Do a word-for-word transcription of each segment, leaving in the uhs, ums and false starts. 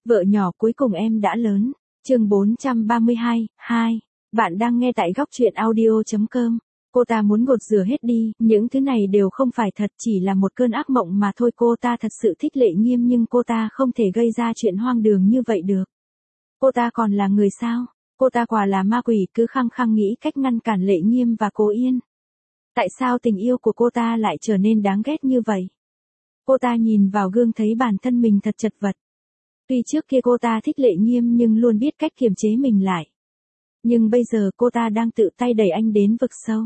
Vợ nhỏ cuối cùng em đã lớn. Chương bốn trăm ba mươi hai, hai. Bạn đang nghe tại góc truyện audio chấm com. Cô ta muốn gột rửa hết đi, những thứ này đều không phải thật, chỉ là một cơn ác mộng mà thôi. Cô ta thật sự thích Lệ Nghiêm nhưng cô ta không thể gây ra chuyện hoang đường như vậy được. Cô ta còn là người sao? Cô ta quả là ma quỷ, cứ khăng khăng nghĩ cách ngăn cản Lệ Nghiêm và Cố Yên. Tại sao tình yêu của cô ta lại trở nên đáng ghét như vậy? Cô ta nhìn vào gương thấy bản thân mình thật chật vật. Tuy trước kia cô ta thích Lệ Nghiêm nhưng luôn biết cách kiềm chế mình lại. Nhưng bây giờ cô ta đang tự tay đẩy anh đến vực sâu.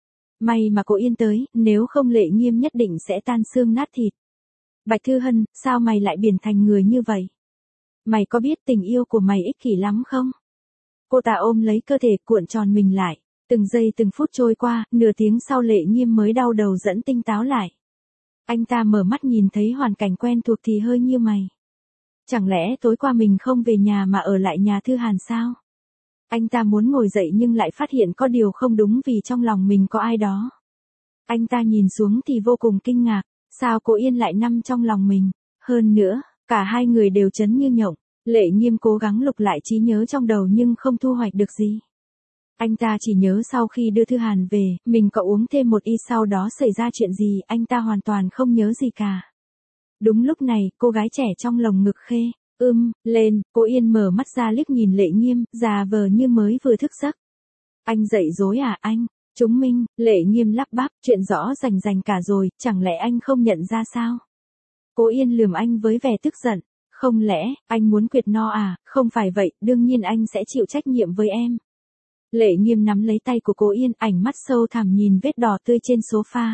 May mà Cố Yên tới, nếu không Lệ Nghiêm nhất định sẽ tan xương nát thịt. Bạch Thư Hân, sao mày lại biến thành người như vậy? Mày có biết tình yêu của mày ích kỷ lắm không? Cô ta ôm lấy cơ thể cuộn tròn mình lại. Từng giây từng phút trôi qua, nửa tiếng sau Lệ Nghiêm mới đau đầu dẫn tinh táo lại. Anh ta mở mắt nhìn thấy hoàn cảnh quen thuộc thì hơi như mày. Chẳng lẽ tối qua mình không về nhà mà ở lại nhà Thư Hàn sao? Anh ta muốn ngồi dậy nhưng lại phát hiện có điều không đúng vì trong lòng mình có ai đó. Anh ta nhìn xuống thì vô cùng kinh ngạc, sao Cố Yên lại nằm trong lòng mình? Hơn nữa, cả hai người đều chấn như nhộng. Lệ Nghiêm cố gắng lục lại trí nhớ trong đầu nhưng không thu hoạch được gì. Anh ta chỉ nhớ sau khi đưa Thư Hàn về, mình có uống thêm một y sau đó xảy ra chuyện gì, anh ta hoàn toàn không nhớ gì cả. Đúng lúc này, cô gái trẻ trong lồng ngực khê, ưm, lên, Cố Yên mở mắt ra liếc nhìn Lệ Nghiêm, già vờ như mới vừa thức giấc. Anh dậy rối à anh? Chúng minh, Lệ Nghiêm lắp bắp, chuyện rõ rành rành cả rồi, chẳng lẽ anh không nhận ra sao? Cố Yên lườm anh với vẻ tức giận, không lẽ, anh muốn quyệt no à? Không phải vậy, đương nhiên anh sẽ chịu trách nhiệm với em. Lệ Nghiêm nắm lấy tay của Cố Yên, ảnh mắt sâu thẳm nhìn vết đỏ tươi trên sofa.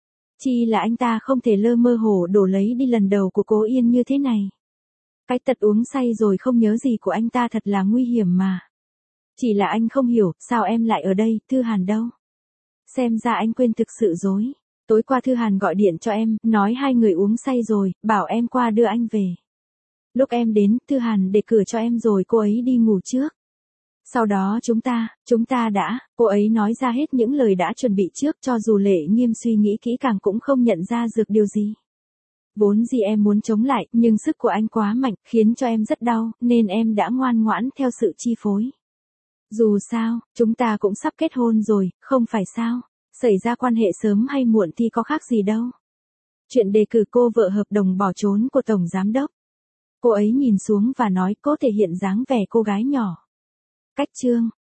Chi là anh ta không thể lơ mơ hồ đổ lấy đi lần đầu của Cố Yên như thế này. Cái tật uống say rồi không nhớ gì của anh ta thật là nguy hiểm mà. Chỉ là anh không hiểu, sao em lại ở đây, Thư Hàn đâu? Xem ra anh quên thực sự rồi. Tối qua Thư Hàn gọi điện cho em, nói hai người uống say rồi, bảo em qua đưa anh về. Lúc em đến, Thư Hàn để cửa cho em rồi cô ấy đi ngủ trước. Sau đó chúng ta, chúng ta đã, cô ấy nói ra hết những lời đã chuẩn bị trước cho dù Lệ Nghiêm suy nghĩ kỹ càng cũng không nhận ra được điều gì. Vốn gì em muốn chống lại, nhưng sức của anh quá mạnh, khiến cho em rất đau, nên em đã ngoan ngoãn theo sự chi phối. Dù sao, chúng ta cũng sắp kết hôn rồi, không phải sao? Xảy ra quan hệ sớm hay muộn thì có khác gì đâu. Chuyện đề cử cô vợ hợp đồng bỏ trốn của Tổng Giám Đốc. Cô ấy nhìn xuống và nói cố thể hiện dáng vẻ cô gái nhỏ. Cách chương,